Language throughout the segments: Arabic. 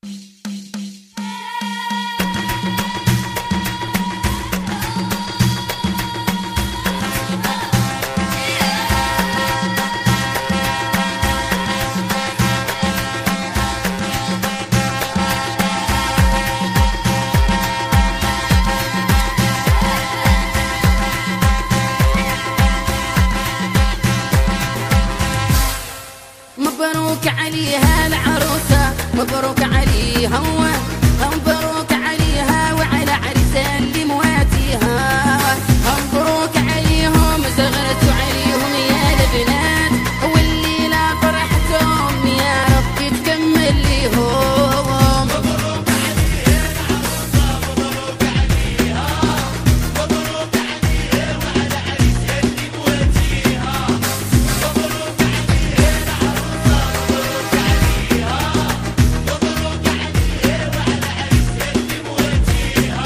مبروك عليها العروسة، مبروك عليها مبروك عليها وعلى عرسها اللي مواتيها. مبروك عليهم زغرتوا عليهم يا البنات، والليلة فرحتهم يا رب تكمل ليهم. مبروك عليها العروسة، مبروك عليها، مبروك عليها وعلى عرسها اللي مواتيها. مبروك عليها العروسة، مبروك عليها، مبروك عليها وعلى عرسها اللي مواتيها.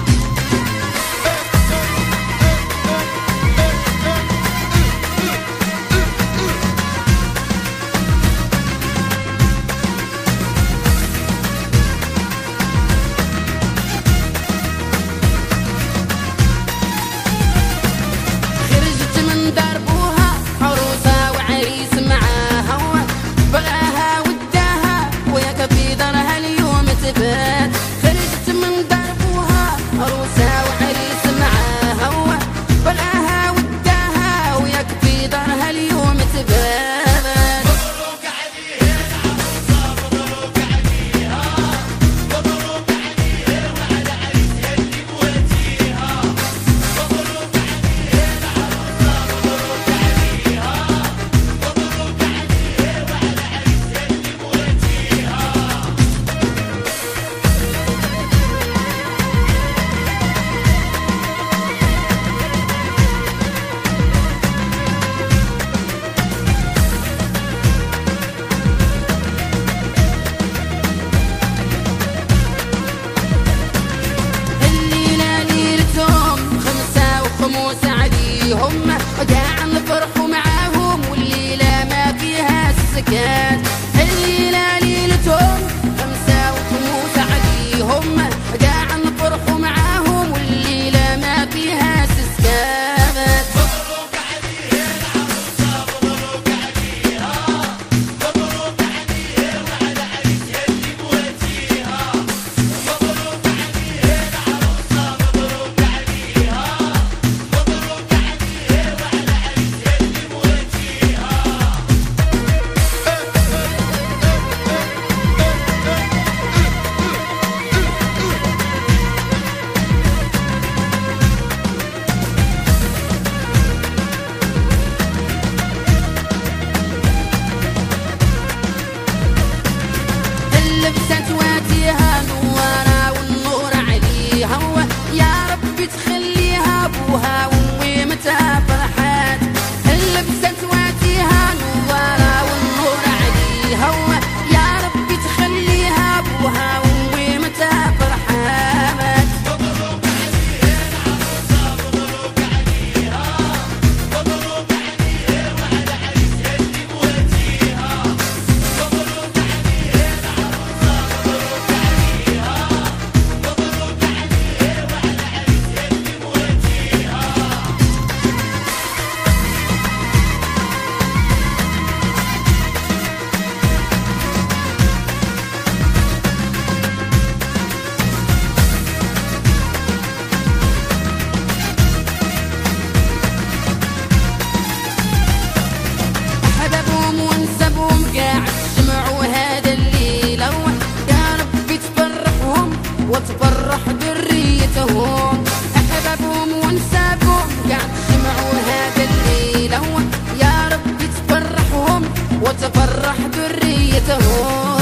خرجت من دربوها عروسة وعريس معاها، بغاها وداها وياك في دارها اليوم تبات. خرجت من دربوها عروسة وعريس معاها، بغاها وداها وياك في دارها اليوم تبات. مبروك عليها العروسة، مبروك عليها، مبروك عليها وعلى عرسها اللي مواتيها. مبروك عليها العروسة، مبروك عليها، مبروك عليها وعلى عرسها اللي مواتيها. الليلة ليلتهم خمسة وخموس عليهم، قاع نفرحوا معاهم والليلة ما فيها السكات. الليلة ليلتهم خمسة وخموس عليهم، قاع نفرحوا معاهم والليلة ما فيها السكات. مبروك عليها العروسة، مبروك عليها، مبروك عليها وعلى عرسها اللي مواتيها. مبروك عليها العروسة، مبروك عليها، مبروك عليها وعلى عرسها اللي مواتيها. اللبسة تواتيها نوارة والنور عليها، يا ربي تخليها ابوها وامي متى فرحات. اللبسة تواتيها نوارة والنور عليها، يا ربي تخليها ابوها وامي متى فرحات. مبروك عليها العروسة، مبروك عليها، مبروك عليها وعلى عرسها اللي مواتيها. مبروك عليها العروسة، مبروك عليها، مبروك عليها وعلى عرسها اللي مواتيها. حبابهم ونسبهم قاع جمعوا هذا الليلة، يا ربي تفرحهم وتفرح ذريتهم. حبابهم ونسبهم قاع جمعوا هذا الليلة، يا ربي تفرحهم وتفرح ذريتهم.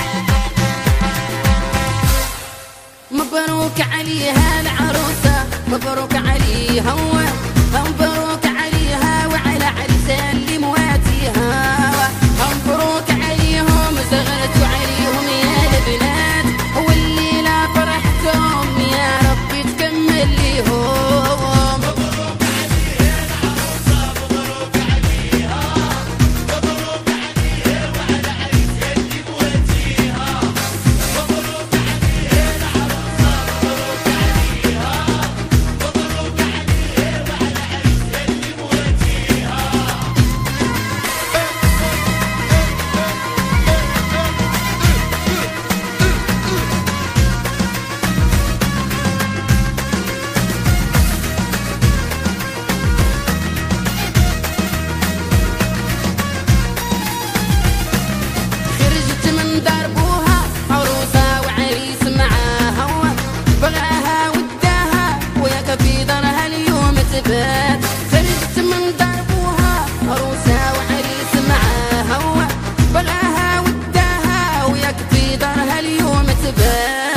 مبروك عليها العروسة، مبروك عليها مبروك عليها وعلى عريسها اللي مواتيها. مبروك عليهم زغرتوا عليهم يا البنات، والليلة فرحتهم يا ربي تكمل ليهم. مبروك عليها العروسة مبروك عليها، مبروك عليها وعلى عريسها اللي مواتيها. مبروك عليها العروسة مبروك عليها، مبروك عليها وعلى عريسها اللي مواتيها. خرجت من دربوها عروسة وعريس معاها، بغاها وداها وياك في دارها اليوم تبات. خرجت من دربوها عروسة وعريس معاها، بغاها وداها وياك في دارها اليوم تبات.